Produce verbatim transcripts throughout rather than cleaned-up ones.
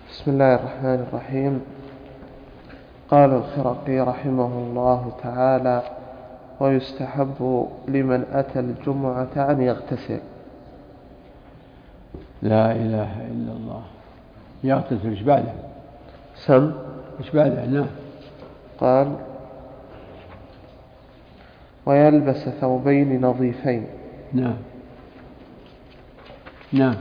بسم الله الرحمن الرحيم. قال الخرقي رحمه الله تعالى: ويستحب لمن أتى الجمعة أن يغتسل. لا إله إلا الله. يغتسل إيش بعده؟ سم إيش بعده؟ نعم. قال: ويلبس ثوبين نظيفين. نعم نعم.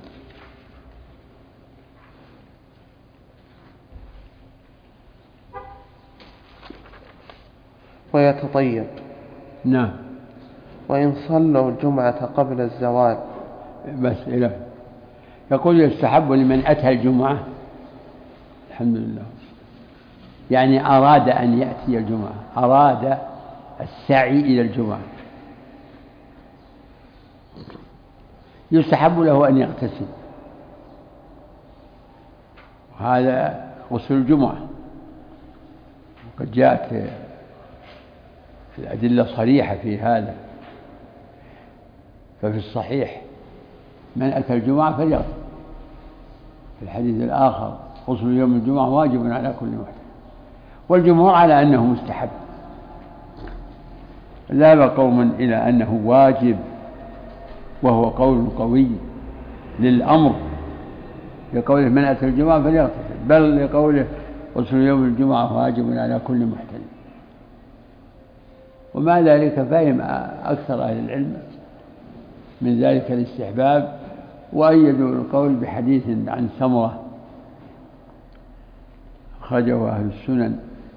ويتطيب. نعم. وإن صلوا الجمعة قبل الزوال. بس إله يقول: يستحب لمن أتى الجمعة. الحمد لله. يعني أراد أن يأتي الجمعة، أراد السعي إلى الجمعة، يستحب له أن يغتسل. وهذا غسل الجمعة، وقد جاءت الأدلة صريحة في هذا. ففي الصحيح: من أتى الجمعة فليغتسل. في الحديث الآخر: غسل يوم الجمعة واجب على كل محدث. والجمهور على أنه مستحب. ذهب قوم إلى أنه واجب، وهو قول قوي للأمر، لقوله: من أتى الجمعة فليغتسل، بل لقوله: غسل يوم الجمعة واجب على كل محدث. ومع ذلك فهم أكثر أهل العلم من ذلك الاستحباب، وأيدوا القول بحديث عن سمرة أخرجه أهل السنن: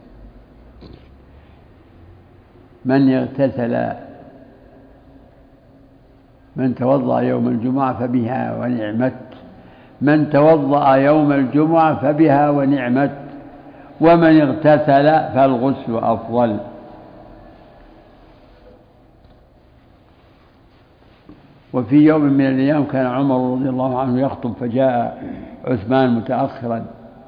من يغتسل من توضأ يوم الجمعة فبها ونعمت، من توضأ يوم الجمعة فبها ونعمت، ومن اغتسل فالغسل أفضل. وفي يوم من الأيام كان عمر رضي الله عنه يخطب، فجاء عثمان متأخرا،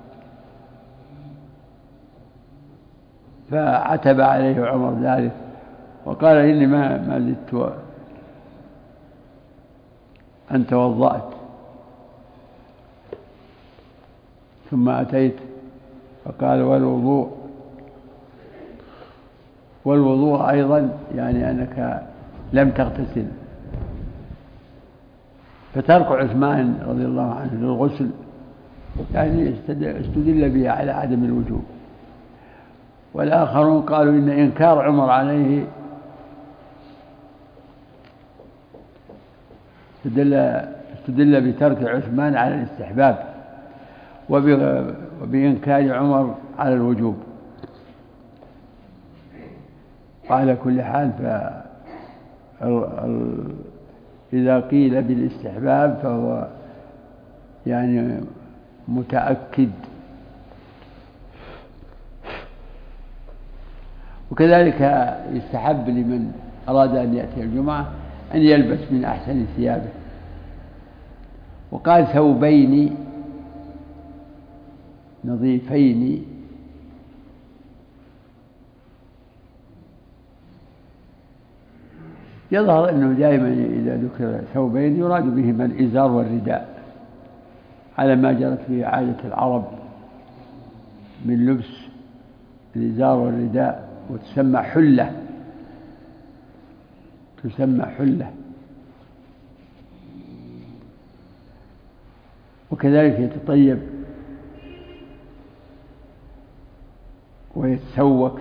فعتب عليه عمر ذلك وقال: إني ما ما زدت أن توضأت ثم أتيت. فقال: والوضوء والوضوء أيضا، يعني أنك لم تغتسل. فترك عثمان رضي الله عنه للغسل يعني استدل به على عدم الوجوب. والآخرون قالوا إن إنكار عمر عليه استدل, استدل بترك عثمان على الاستحباب، وبإنكار عمر على الوجوب. وعلى كل حال إذا قيل بالاستحباب فهو يعني متأكد. وكذلك يستحب لمن أراد أن يأتي الجمعة أن يلبس من أحسن ثيابه. وقال: ثوبين نظيفين. يظهر أنه دائما إذا ذكر ثوبين يراد بهما الإزار والرداء، على ما جرت به عادة العرب من لبس الإزار والرداء، وتسمى حلة، تسمى حلة. وكذلك يتطيب ويتسوك.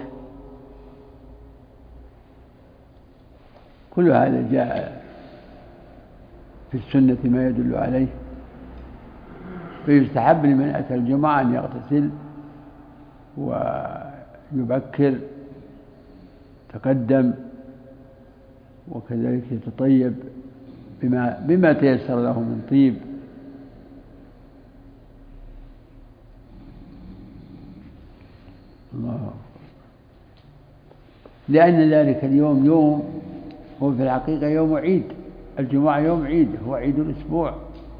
كل هذا جاء في السنة ما يدل عليه. فيستحب لمن أتى الجمعة أن يغتسل ويبكر تقدم، وكذلك يتطيب بما, بما تيسر له من طيب. الله. لأن ذلك اليوم يوم هو في الحقيقة يوم عيد. الجمعة يوم عيد، هو عيد الأسبوع،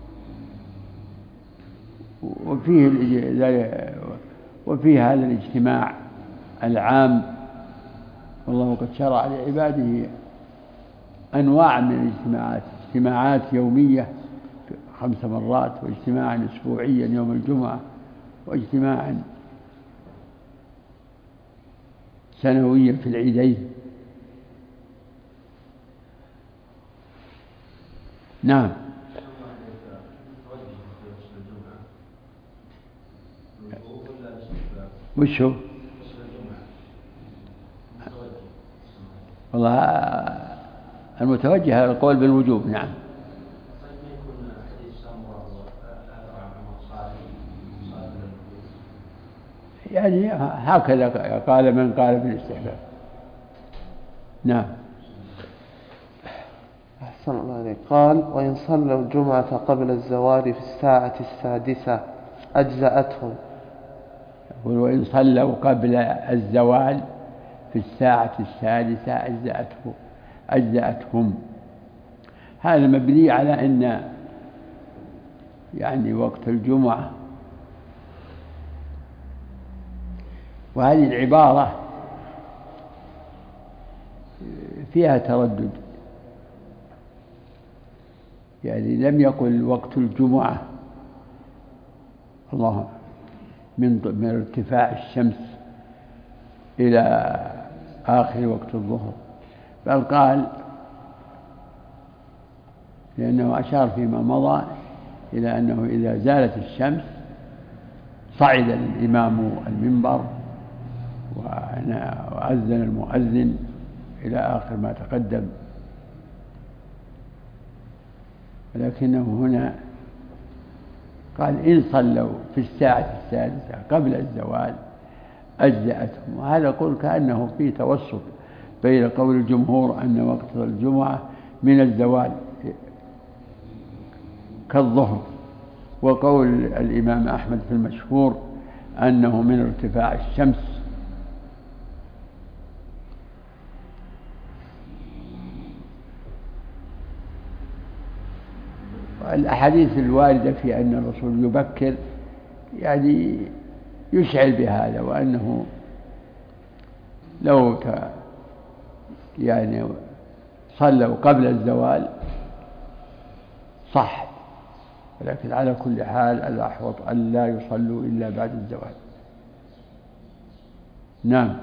وفيه وفيه هذا الاجتماع العام. والله قد شرع لعباده أنواع من الاجتماعات: اجتماعات يومية خمس مرات، واجتماعا أسبوعيا يوم الجمعة، واجتماعا سنويا في العيدين. نعم. وش هو؟ والله المتوجه القول بالوجوب. نعم. يعني هكذا قال من قال بالاستحباب. نعم. أحسن الله عليك. قال: وإن صلوا الجمعة قبل الزوال في الساعة السادسة أجزأتهم. وإن صلوا قبل الزوال في الساعة السادسة أجزأته أجزأتهم. هذا مبني على أن يعني وقت الجمعة، وهذه العبارة فيها تردد، يعني لم يقل وقت الجمعة الله من من ارتفاع الشمس إلى آخر وقت الظهر، بل قال لأنه أشار فيما مضى إلى أنه إذا زالت الشمس صعد الإمام المنبر وأذن المؤذن إلى آخر ما تقدم، ولكنه هنا قال إن صلوا في الساعة السادسة قبل الزوال أجزأتهم. وهذا قول كأنه فيه توسط بين قول الجمهور أن وقت الجمعة من الزوال كالظهر، وقول الإمام أحمد في المشهور أنه من ارتفاع الشمس. الأحاديث الواردة في أن الرسول يبكر يعني يشعر بهذا، وأنه لو يعني صلوا قبل الزوال صح، ولكن على كل حال الأحوط أن لا يصلوا إلا بعد الزوال. نعم.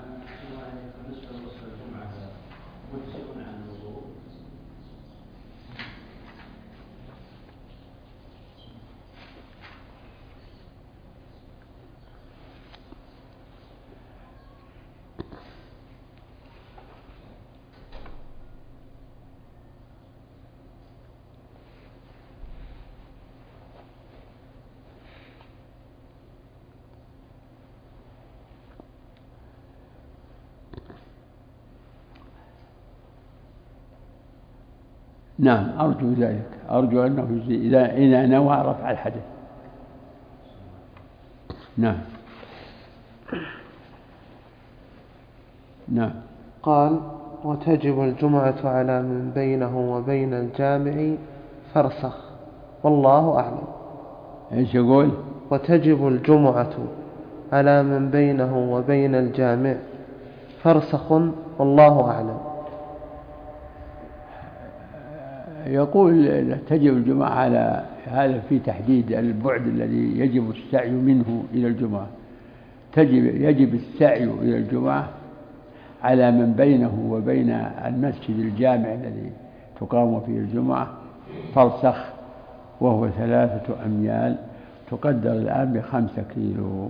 نعم أرجو ذلك، أرجو أنه إذا إذا نوى رفع الحدث. نعم. نعم. قال: وتجب الجمعة على من بينه وبين الجامع فرسخ، والله أعلم. إيش يقول؟ وتجب الجمعة على من بينه وبين الجامع فرسخ، والله أعلم. يقول تجب الجمعة على هذا في تحديد البعد الذي يجب السعي منه إلى الجمعة. تجب يجب السعي إلى الجمعة على من بينه وبين المسجد الجامع الذي تقام فيه الجمعة فرسخ، وهو ثلاثة أميال، تقدر الآن بخمسة كيلو.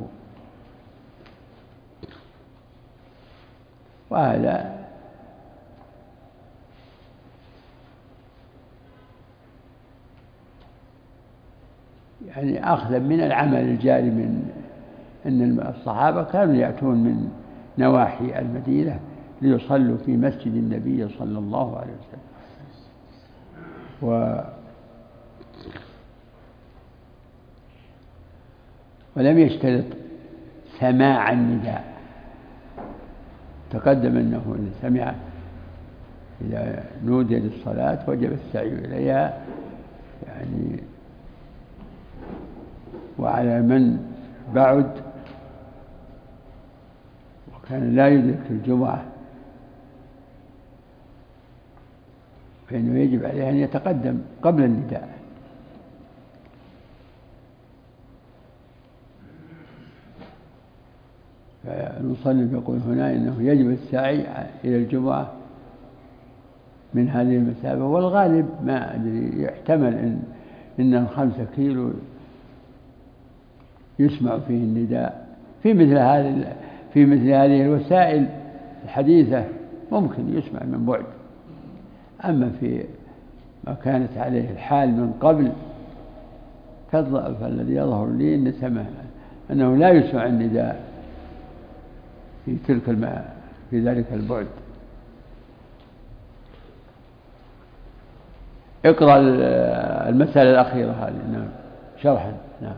وهذا يعني أخذا من العمل الجاري من أن الصحابة كانوا يأتون من نواحي المدينة ليصلوا في مسجد النبي صلى الله عليه وسلم، و ولم يشترط سماع النداء. تقدم أنه إذا سمع إذا نودي للصلاة وجب السعي إليها يعني. وعلى من بعد وكان لا يدرك الجمعة فإنه يجب عليه أن يتقدم قبل النداء. فالمصنف يقول هنا إنه يجب السعي إلى الجمعة من هذه المسافة، والغالب ما أدري يحتمل إن إن الخمسة كيلو يسمع فيه النداء في مثل هذه في مثل هذه الوسائل الحديثة ممكن يسمع من بعد. أما في ما كانت عليه الحال من قبل فالذي يظهر لي إن سمع أنه لا يسمع النداء في تلك الماء في ذلك البعد. اقرأ المسألة الأخيرة هذه. نعم شرحا. نعم.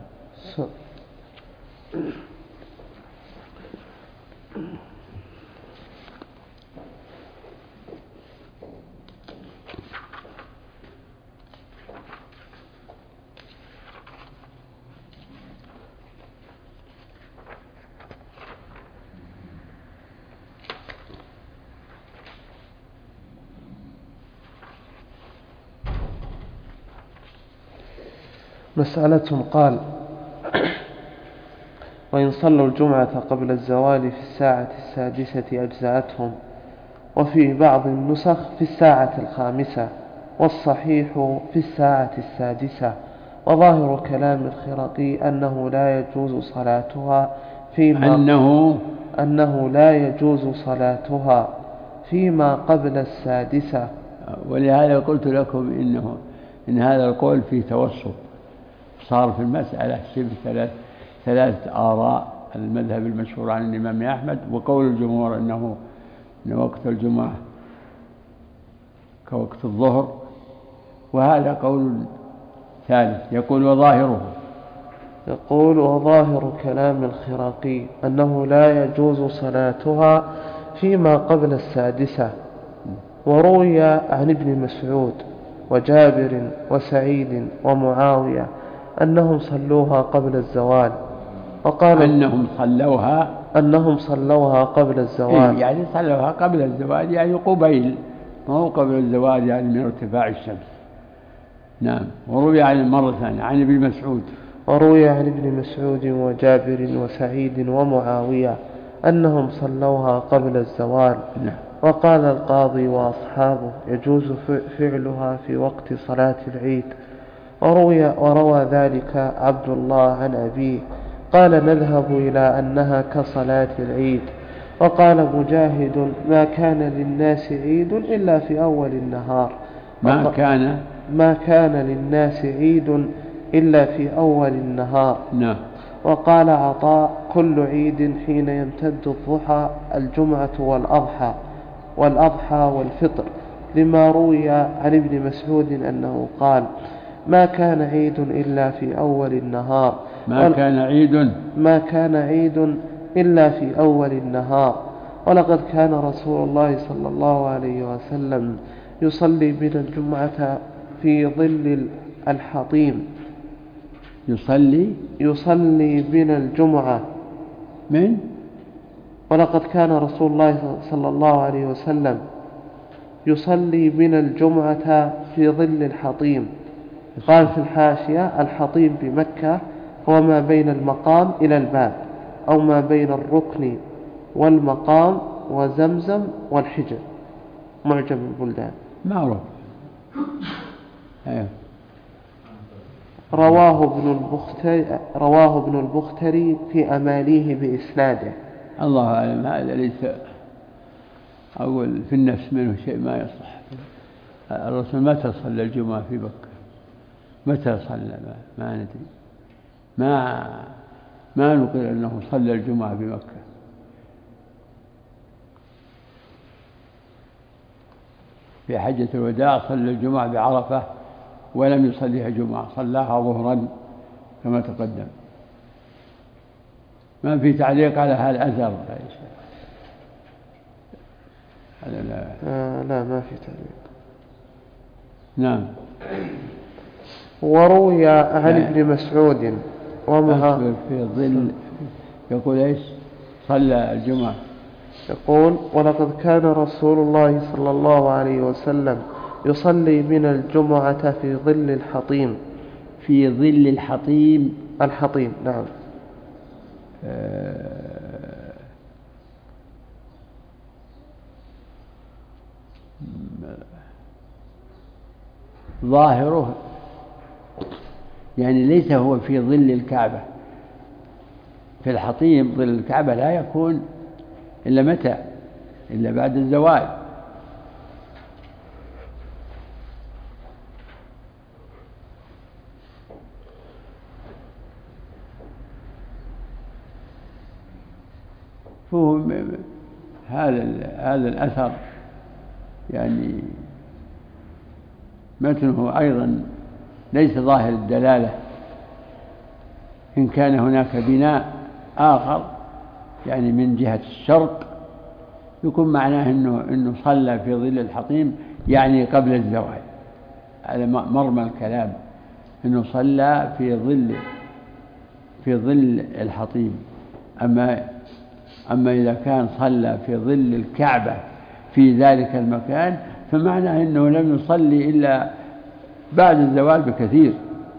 مسألة قال: وإن صلوا الجمعة قبل الزوال في الساعة السادسة أجزأتهم، وفي بعض النسخ في الساعة الخامسة، والصحيح في الساعة السادسة. وظاهر كلام الخرقي أنه لا يجوز صلاتها فيما أنه أنه لا يجوز صلاتها فيما قبل السادسة. ولهذا قلت لكم إنه إن هذا القول فيه توسط، صار في المسألة شبه ثلاث ثلاث آراء: المذهب المشهور عن الإمام أحمد، وقول الجمهور أنه أن وقت الجمعة كوقت الظهر، وهذا قول ثالث يقول وظاهره يقول وظاهر كلام الخراقي أنه لا يجوز صلاتها فيما قبل السادسة. وروي عن ابن مسعود وجابر وسعيد ومعاوية أنهم صلوها قبل الزوال، وقال أنهم صلوها أنهم صلوها قبل الزوال. إيه يعني صلوها قبل الزوال يعني قبيل، ما هو قبل الزوال يعني من ارتفاع الشمس. نعم. وروي عن مرة ثانية عن ابن مسعود وروي عن ابن مسعود وجابر وسعيد ومعاوية أنهم صلوها قبل الزوال. نعم. وقال القاضي وأصحابه يجوز فعلها في وقت صلاة العيد. وروي وروى ذلك عبد الله عن أبيه قال نذهب إلى أنها كصلاة العيد. وقال مجاهد ما كان للناس عيد إلا في أول النهار. ما كان ما كان للناس عيد إلا في أول النهار. نعم. وقال عطاء كل عيد حين يمتد الضحى الجمعة والأضحى والأضحى والفطر، لما روي عن ابن مسعود أنه قال ما كان عيد إلا في أول النهار. ما كان عيد ما كان عيد إلا في أول النهار. ولقد كان رسول الله صلى الله عليه وسلم يصلي بنا الجمعة في ظل الحطيم. يصلي يصلي بنا الجمعة من ولقد كان رسول الله صلى الله عليه وسلم يصلي بنا الجمعة في ظل الحطيم. قال في الحاشية الحطيم بمكة هو ما بين المقام إلى الباب، أو ما بين الركن والمقام وزمزم والحجر. معجم البلدان. معروف. أيوه. رواه ابن البختري رواه ابن البختري في أماليه بإسناده. الله أعلم. هذا ليس أقول في النفس منه شيء ما يصح. الرسول متى صلى الجمعة في مكة؟ متى صلى؟ ما ندري. ما ما نقول أنه صلى الجمعة بمكة. في حجة الوداع صلى الجمعة بعرفة ولم يصليها جمعة، صلاها ظهرا كما تقدم. ما في تعليق على هذا الأثر؟ لا. آه لا ما في تعليق. نعم. وروي عن ابن مسعود ومها في ظل يقول ايش؟ صلى الجمعة. يقول ولقد كان رسول الله صلى الله عليه وسلم يصلي بنا الجمعة في ظل الحطيم. في ظل الحطيم. الحطيم نعم. آه ظاهره يعني ليس هو في ظل الكعبة. في الحطيم ظل الكعبة لا يكون إلا متى؟ إلا بعد الزوال. فهو هذا هذا الأثر يعني متنه أيضا ليس ظاهر الدلالة. إن كان هناك بناء آخر يعني من جهة الشرق يكون معناه إنه إنه صلى في ظل الحطيم يعني قبل الزوال. هذا مرمى الكلام، إنه صلى في ظل في ظل الحطيم. أما أما إذا كان صلى في ظل الكعبة في ذلك المكان فمعناه إنه لم يصلي إلا بعد الزوال بكثير،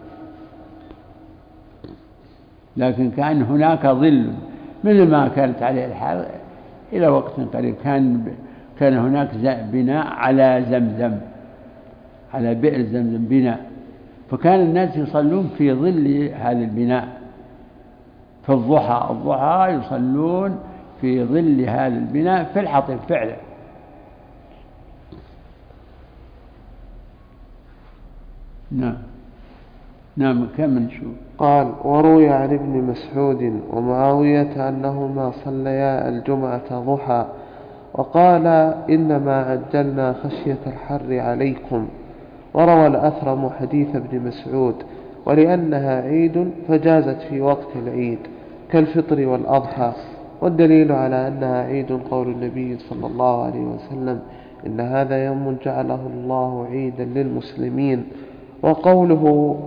لكن كان هناك ظل مثل ما كانت عليه الحال إلى وقت قريب. كان كان هناك بناء على زمزم، على بئر زمزم بناء، فكان الناس يصلون في ظل هذا البناء. في الضحى الضحى يصلون في ظل هذا البناء في الحطيم فعلا. نعم نعم كم نشوف. قال: وروي عن ابن مسعود ومعاوية أنهما صليا الجمعة ضحى، وقال: إنما عجلنا خشية الحر عليكم. وروى الأثرم حديث ابن مسعود: ولأنها عيد فجازت في وقت العيد كالفطر والأضحى. والدليل على أنها عيد قول النبي صلى الله عليه وسلم: إن هذا يوم جعله الله عيدا للمسلمين. وقوله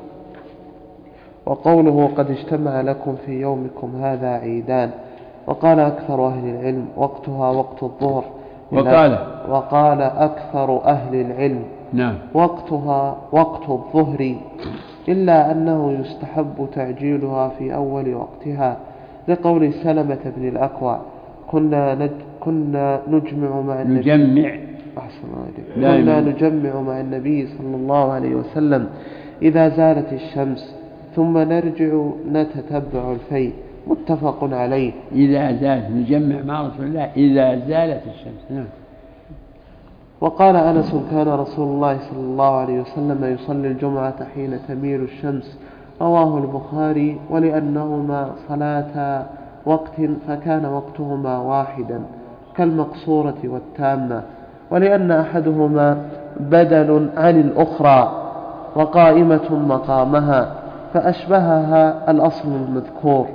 وقوله قد اجتمع لكم في يومكم هذا عيدان. وقال أكثر أهل العلم وقتها وقت الظهر. وقال وقال أكثر أهل العلم نعم وقتها وقت الظهر، إلا أنه يستحب تعجيلها في أول وقتها، لقول سلمة بن الأكوع: كنا نج كنا نجمع مع النبي نجمع أحسن كنا نجمع مع النبي صلى الله عليه وسلم إذا زالت الشمس، ثم نرجع نتتبع الفيء. متفق عليه. إذا زالت نجمع مع رسول الله إذا زالت الشمس. نعم. وقال أنس: كان رسول الله صلى الله عليه وسلم يصلي الجمعة حين تميل الشمس. رواه البخاري. ولأنهما صلاة وقت فكان وقتهما واحدا كالمقصورة والتامة، ولأن أحدهما بدل عن الأخرى وقائمة مقامها فأشبهها الأصل المذكور.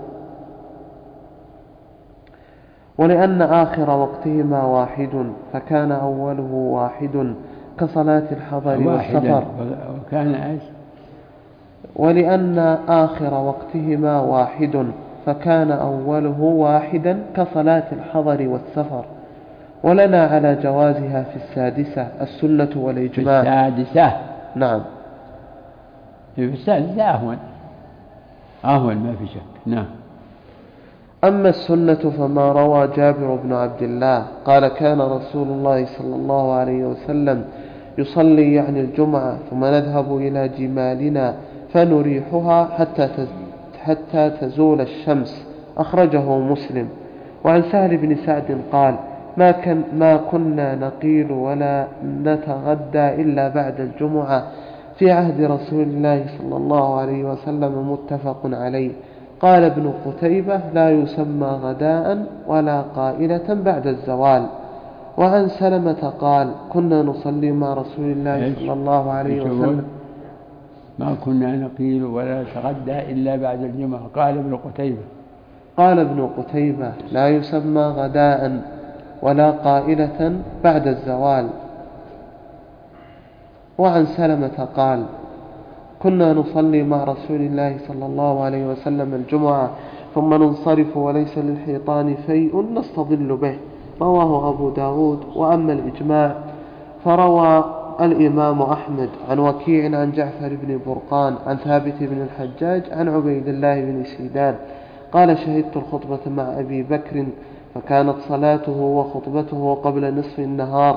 ولأن آخر وقتهما واحد فكان أوله واحد كصلاة الحضر والسفر. وكان إيش؟ ولأن آخر وقتهما واحد فكان أوله واحدا كصلاة الحضر والسفر. ولنا على جوازها في السادسة السنة والإجماع. في السادسة نعم. في السادسة أهون أهون ما في شك. نعم. أما السنة فما روى جابر بن عبد الله قال: كان رسول الله صلى الله عليه وسلم يصلي يعني الجمعة ثم نذهب إلى جمالنا فنريحها حتى حتى تزول الشمس. أخرجه مسلم. وعن سهل بن سعد قال: ما, كان ما كنا نقيل ولا نتغدى إلا بعد الجمعة في عهد رسول الله صلى الله عليه وسلم. متفق عليه. قال ابن قتيبة: لا يسمى غداء ولا قائلة بعد الزوال. وعن سلمة قال: كنا نصلي مع رسول الله صلى الله عليه وسلم. ما كنا نقيل ولا نتغدى إلا بعد الجمعة. قال ابن قتيبة قال ابن قتيبة: لا يسمى غداء ولا قائلة بعد الزوال. وعن سلمة قال: كنا نصلي مع رسول الله صلى الله عليه وسلم الجمعة ثم ننصرف وليس للحيطان فيء نستظل به. رواه أبو داود. وأما الإجماع فروى الإمام أحمد عن وكيع عن جعفر بن برقان عن ثابت بن الحجاج عن عبيد الله بن سيدان قال: شهدت الخطبة مع أبي بكر فكانت صلاته وخطبته قبل نصف النهار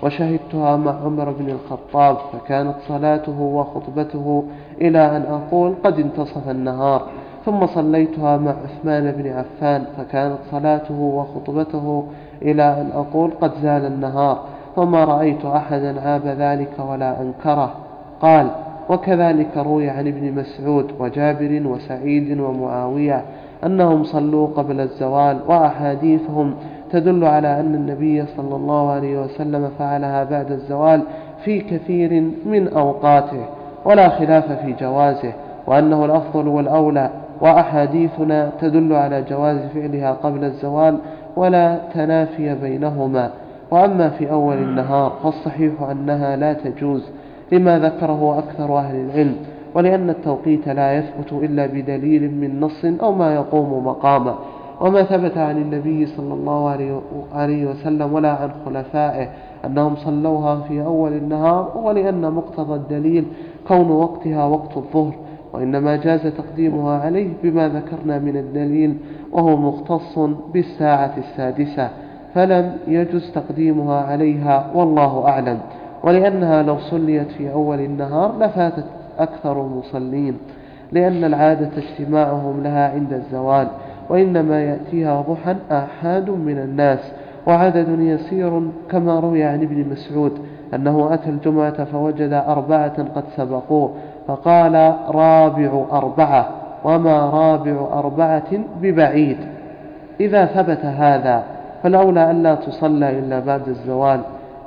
وشهدتها مع عمر بن الخطاب فكانت صلاته وخطبته إلى أن أقول قد انتصف النهار، ثم صليتها مع عثمان بن عفان فكانت صلاته وخطبته إلى أن أقول قد زال النهار، وما رأيت أحدا عاب ذلك ولا أنكره. قال: وكذلك روي عن ابن مسعود وجابر وسعيد ومعاوية أنهم صلوا قبل الزوال، وأحاديثهم تدل على أن النبي صلى الله عليه وسلم فعلها بعد الزوال في كثير من أوقاته، ولا خلاف في جوازه، وأنه الأفضل والأولى، وأحاديثنا تدل على جواز فعلها قبل الزوال ولا تنافي بينهما. وأما في أول النهار فالصحيح أنها لا تجوز لما ذكره أكثر أهل العلم، ولأن التوقيت لا يثبت إلا بدليل من نص أو ما يقوم مقامه، وما ثبت عن النبي صلى الله عليه وسلم ولا عن خلفائه أنهم صلوها في أول النهار، ولأن مقتضى الدليل كون وقتها وقت الظهر، وإنما جاز تقديمها عليه بما ذكرنا من الدليل وهو مختص بالساعة السادسة، فلم يجز تقديمها عليها والله أعلم. ولأنها لو صليت في أول النهار لفاتت أكثر المصلين، لأن العادة اجتماعهم لها عند الزوال، وإنما يأتيها ضحى آحاد من الناس وعدد يسير، كما روي عن ابن مسعود أنه أتى الجمعة فوجد أربعة قد سبقوه فقال: رابع أربعة، وما رابع أربعة ببعيد. إذا ثبت هذا فالأولى ألا تصلى إلا بعد الزوال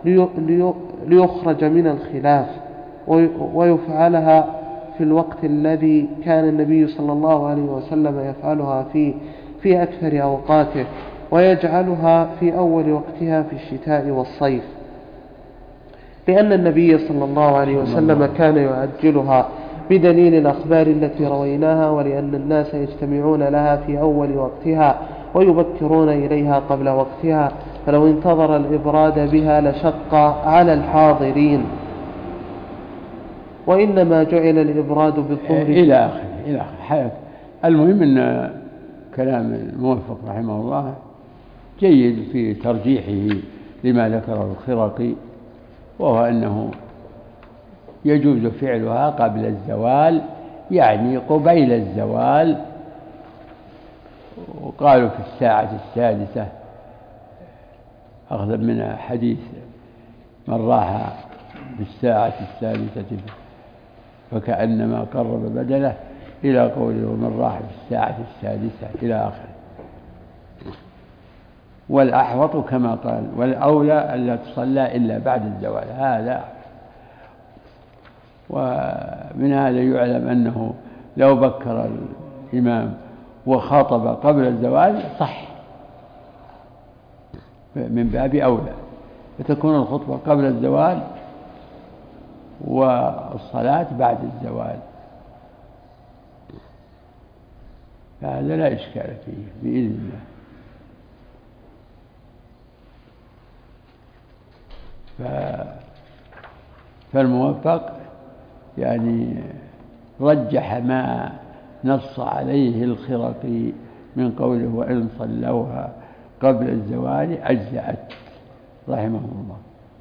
ليخرج من الخلاف، ويفعلها في الوقت الذي كان النبي صلى الله عليه وسلم يفعلها فيه في أكثر أوقاته، ويجعلها في أول وقتها في الشتاء والصيف، لأن النبي صلى الله عليه وسلم كان يعجلها بدليل الأخبار التي رويناها، ولأن الناس يجتمعون لها في أول وقتها ويبكرون إليها قبل وقتها، فلو انتظر الإبراد بها لشق على الحاضرين، وإنما جعل الإبراد بالظهر إلى آخر إلى آخر. المهم أن كلام الموفق رحمه الله جيد في ترجيحه لما ذكره الخرقي، وهو أنه يجوز فعلها قبل الزوال، يعني قبيل الزوال. وقالوا في الساعة السادسة أخذ من حديث من راح في الساعة السادسة فكأنما قرب بدنه إلى قوله ومن راح في الساعة السادسة إلى آخره. والأحوط كما قال والأولى ألا تصلى إلا بعد الزوال، هذا. ومن هذا يعلم أنه لو بكر الإمام وخاطب قبل الزوال صح من باب أولى، فتكون الخطبة قبل الزوال والصلاة بعد الزوال، فهذا لا إشكال فيه بإذن الله. فالموفق يعني رجح ما نص عليه الخرقي من قوله وإن صلوها قبل الزوال أجزأت رحمه الله.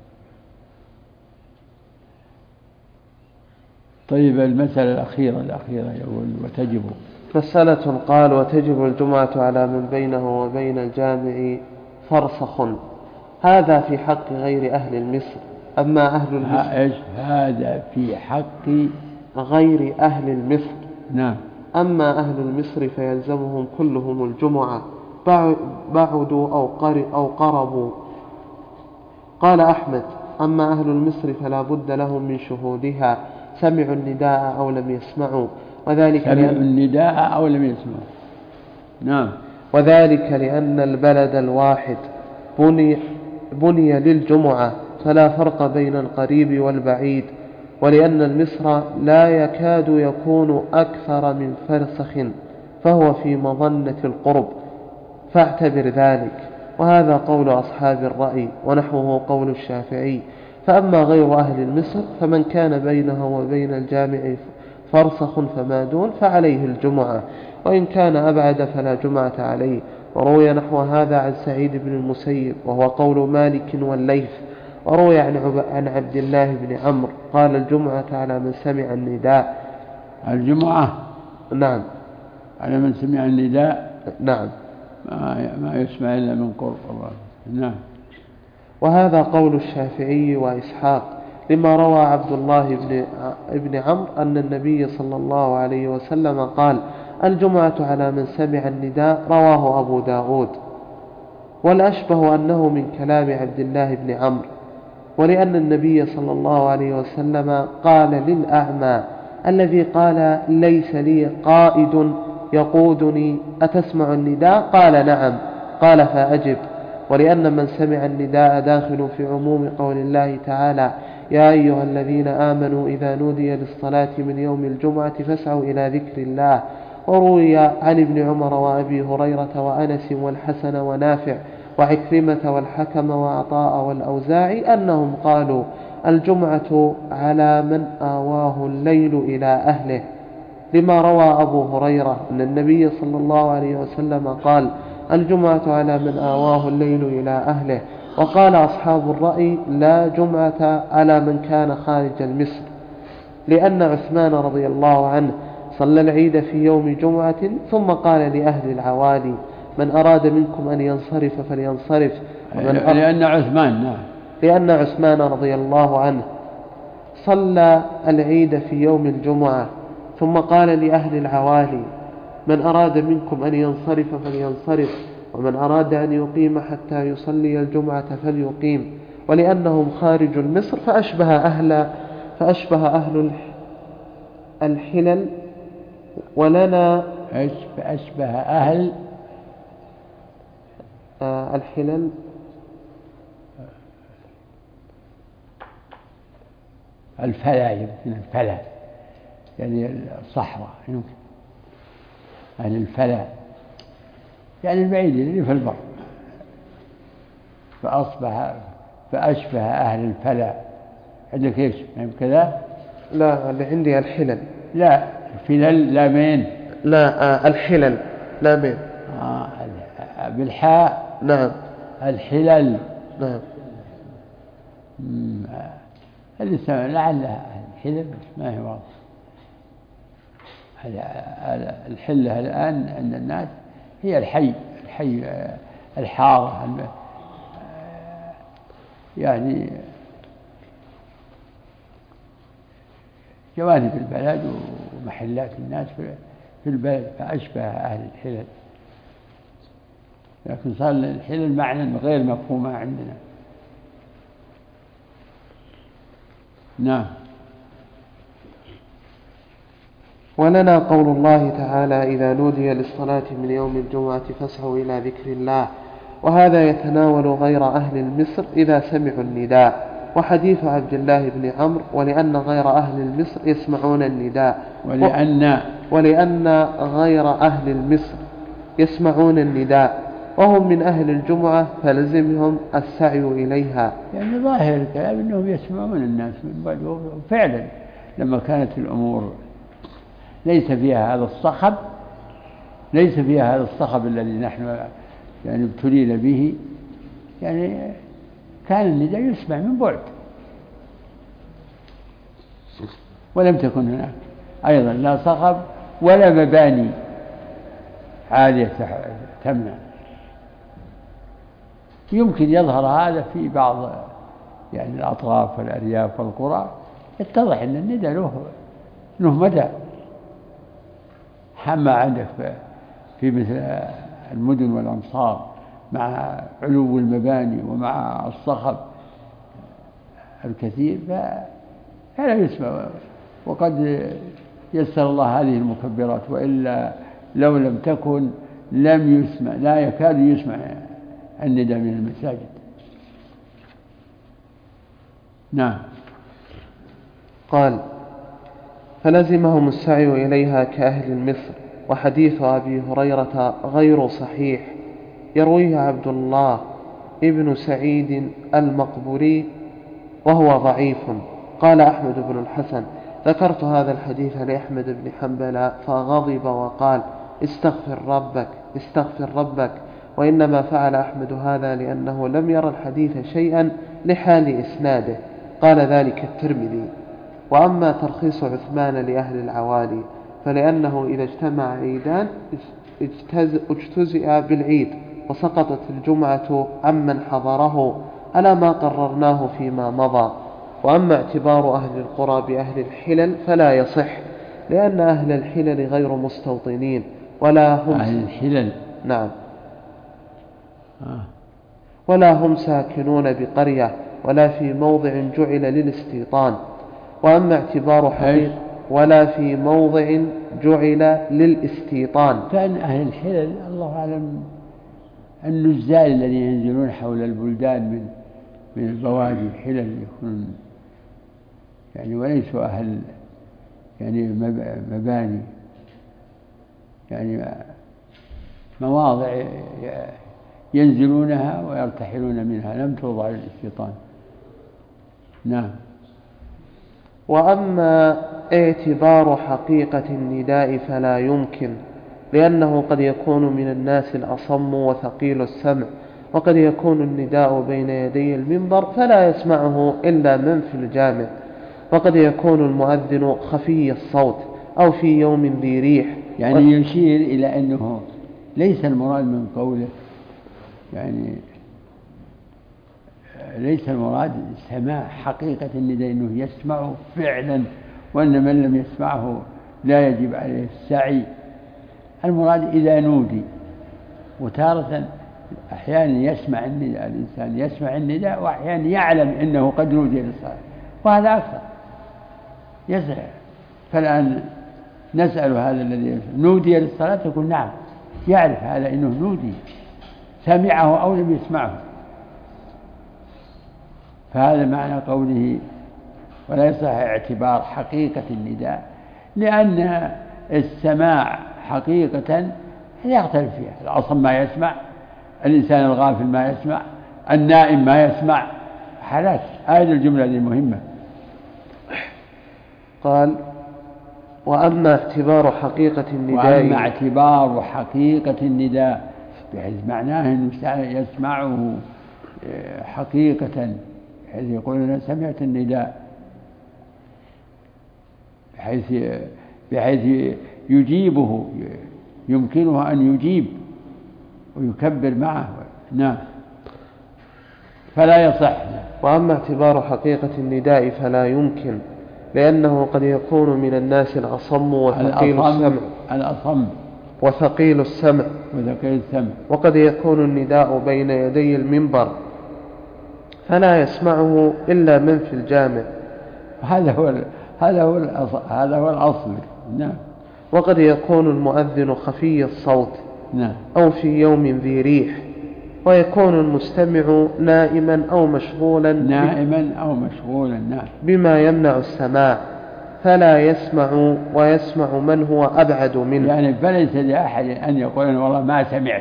طيب المسألة الأخيرة الأخيرة يقول وتجب مسألة قال وتجب الجمعة على من بينه وبين الجامع فرسخ، هذا في حق غير أهل مصر. أما أهل مصر هذا في حق غير أهل مصر. نعم. أما أهل مصر فيلزمهم كلهم الجمعة بعدوا أو قربوا. قال أحمد أما أهل مصر فلا بد لهم من شهودها، سمعوا النداء أو لم يسمعوا، وذلك سمعوا لأن النداء أو لم يسمعوا. نعم. وذلك لأن البلد الواحد بني, بني للجمعة، فلا فرق بين القريب والبعيد، ولأن المصر لا يكاد يكون أكثر من فرسخ، فهو في مظنة القرب، فاعتبر ذلك. وهذا قول أصحاب الرأي، ونحوه قول الشافعي. فأما غير أهل مصر فمن كان بينه وبين الجامع فرسخ فما دون فعليه الجمعة، وإن كان أبعد فلا جمعة عليه. وروي نحو هذا عن سعيد بن المسيب، وهو قول مالك والليث. وروي عن عبد الله بن عمرو قال الجمعة على من سمع النداء. الجمعة نعم على من سمع النداء. نعم ما يسمع إلا من قرب الله. نعم. وهذا قول الشافعي وإسحاق لما روى عبد الله بن ابن عمرو أن النبي صلى الله عليه وسلم قال الجمعة على من سمع النداء، رواه أبو داود. والأشبه أنه من كلام عبد الله بن عمرو، ولأن النبي صلى الله عليه وسلم قال للأعمى الذي قال ليس لي قائد يقودني أتسمع النداء؟ قال نعم، قال فأجب. ولأن من سمع النداء داخل في عموم قول الله تعالى يا أيها الذين آمنوا إذا نودي للصلاة من يوم الجمعة فاسعوا إلى ذكر الله. وروي عن ابن عمر وأبي هريرة وأنس والحسن ونافع وعكرمة والحكم وعطاء والأوزاعي أنهم قالوا الجمعة على من آواه الليل إلى أهله، لما روى أبو هريرة أن النبي صلى الله عليه وسلم قال الجمعة على من آواه الليل إلى أهله. وقال أصحاب الرأي لا جمعة على من كان خارج المصر، لأن عثمان رضي الله عنه صلى العيد في يوم جمعة ثم قال لأهل العوالي من أراد منكم أن ينصرف فلينصرف. لأن عثمان نعم لأن عثمان رضي الله عنه صلى العيد في يوم الجمعة ثم قال لأهل العوالي من أراد منكم أن ينصرف فلينصرف، ومن أراد أن يقيم حتى يصلي الجمعة فليقيم. ولأنهم خارج مصر فأشبه أهل, فأشبه أهل الحلل ولنا أشبه أهل آه الحلل الفلا، يمكن الفلا يعني الصحراء، يمكن أهل الفلا يعني البعيد اللي في البر، فأصبح فأشبه أهل الفلا. عندك إيش كذا؟ لا اللي عندي الحلل. لا الفلل لا مين؟ لا آه الحلل لا مين. آه بالحاء. نعم الحلل. نعم اللي لعلها الحلل بس ما هي واضح. الحلة الآن عند الناس هي الحي الحي الحارة يعني جوانب البلد ومحلات الناس في البلد، فأشبه أهل الحلل. لكن صار الحلل معنى غير مفهومة عندنا. نعم. ولنا قول الله تعالى إذا نودي للصلاة من يوم الجمعة فاسعوا إلى ذكر الله، وهذا يتناول غير أهل المصر إذا سمعوا النداء. وحديث عبد الله بن عمرو ولأن غير أهل المصر يسمعون النداء، ولأن ولأن غير أهل المصر يسمعون النداء وهم من أهل الجمعة فلزمهم السعي إليها. يعني ظاهر الكلام أنهم يسمعون الناس من بعد، وفعلا لما كانت الأمور ليس فيها هذا الصخب ليس فيها هذا الصخب الذي نحن يعني ابتلينا به، يعني كان النداء يسمع من بعد، ولم تكن هناك أيضا لا صخب ولا مباني عالية تمنع. يمكن يظهر هذا في بعض يعني الأطراف والأرياف والقرى، يتضح أن النداء له له مدى. حما عندك في مثل المدن والأمصار مع علو المباني ومع الصخب الكثير فلا يسمع، وقد يسر الله هذه المكبرات، وإلا لو لم تكن لم يسمع، لا يكاد يسمع النداء من المساجد. نعم. قال فلزمهم السعي إليها كأهل مصر. وحديث أبي هريرة غير صحيح، يرويه عبد الله ابن سعيد المقبوري وهو ضعيف. قال أحمد بن الحسن ذكرت هذا الحديث لأحمد بن حنبل فغضب وقال استغفر ربك استغفر ربك وإنما فعل أحمد هذا لأنه لم ير الحديث شيئا لحال إسناده. قال ذلك الترمذي. وأما ترخيص عثمان لأهل العوالي فلأنه إذا اجتمع عيدان اجتزئ بالعيد وسقطت الجمعة عمن حضره على ما قررناه فيما مضى. وأما اعتبار أهل القرى بأهل الحلل فلا يصح، لأن أهل الحلل غير مستوطنين ولا هم أهل الحلل نعم آه. ولا هم ساكنون بقرية ولا في موضع جعل للاستيطان. وأما اعتبار حقيقة ولا في موضع جعل للاستيطان، كان أهل الحلل الله أعلم النزال الذين ينزلون حول البلدان من من البوادي الحلل يكون يعني وليسوا أهل يعني مباني يعني مواضع ينزلونها ويرتحلون منها لم توضع للاستيطان. نعم. وأما اعتبار حقيقة النداء فلا يمكن، لأنه قد يكون من الناس الأصم وثقيل السمع، وقد يكون النداء بين يدي المنبر فلا يسمعه إلا من في الجامع، وقد يكون المؤذن خفي الصوت أو في يوم ذي ريح. يعني يشير إلى أنه ليس المراد من قوله يعني ليس المراد سماع حقيقة النداء أنه يسمعه فعلا، وأن من لم يسمعه لا يجب عليه السعي. المراد إذا نودي، وتارة أحيانا يسمع النداء الإنسان يسمع النداء وأحيانا يعلم أنه قد نودي للصلاة، وهذا أكثر يسمع. فالآن نسأل هذا الذي نودي للصلاة يقول نعم يعرف هذا أنه نودي، سمعه أو لم يسمعه. فهذا معنى قوله ولا يصح اعتبار حقيقة النداء، لأن السماع حقيقة يختلف فيها. الأصم ما يسمع، الإنسان الغافل ما يسمع، النائم ما يسمع، حالات. هذه الجملة دي مهمة. قال وأما اعتبار حقيقة النداء وأما اعتبار حقيقة النداء بحيث معناه أنه يسمعه حقيقة، بحيث يقول أنا سمعت النداء، بحيث بحيث يجيبه، يمكنه أن يجيب ويكبر معه. نعم. فلا يصح. وأما اعتبار حقيقة النداء فلا يمكن، لأنه قد يكون من الناس الأصم وثقيل السمع الأصم وثقيل السمع وثقيل السمع وقد يكون النداء بين يدي المنبر فلا يسمعه إلا من في الجامع. هذا هو هذا هو هذا هو الأصل. نعم. وقد يكون المؤذن خفي الصوت نعم. أو في يوم ذي ريح، ويكون المستمع نائما أو مشغولا نائما أو مشغولا نعم بما يمنع السماع فلا يسمع، ويسمع من هو أبعد منه. يعني فليس لأحد أن يقول والله ما سمعت.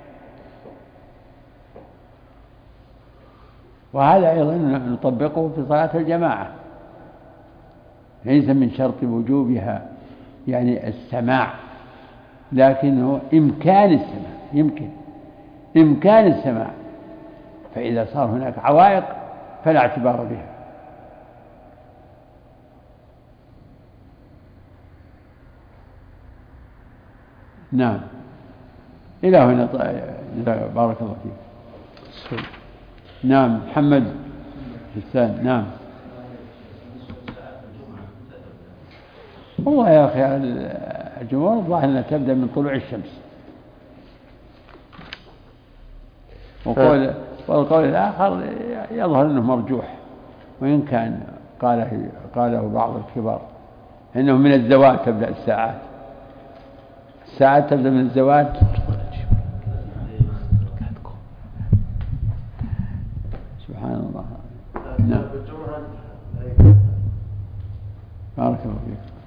وهذا أيضا نطبقه في صلاة الجماعة، ليس من شرط وجوبها يعني السماع، لكنه إمكان السماع، يمكن إمكان السماع. فإذا صار هناك عوائق فلا اعتبار بها. نعم. إلى هنا بارك الله فيك. نعم. محمد حسان. نعم. والله يا أخي الجمهور الظاهر أنها تبدأ من طلوع الشمس، وقول والقول الآخر يظهر أنه مرجوح، وإن كان قاله قاله بعض الكبار إنه من الزوال تبدأ الساعات الساعات تبدأ من الزوال. سبحان الله. نعم. بارك الله فيك.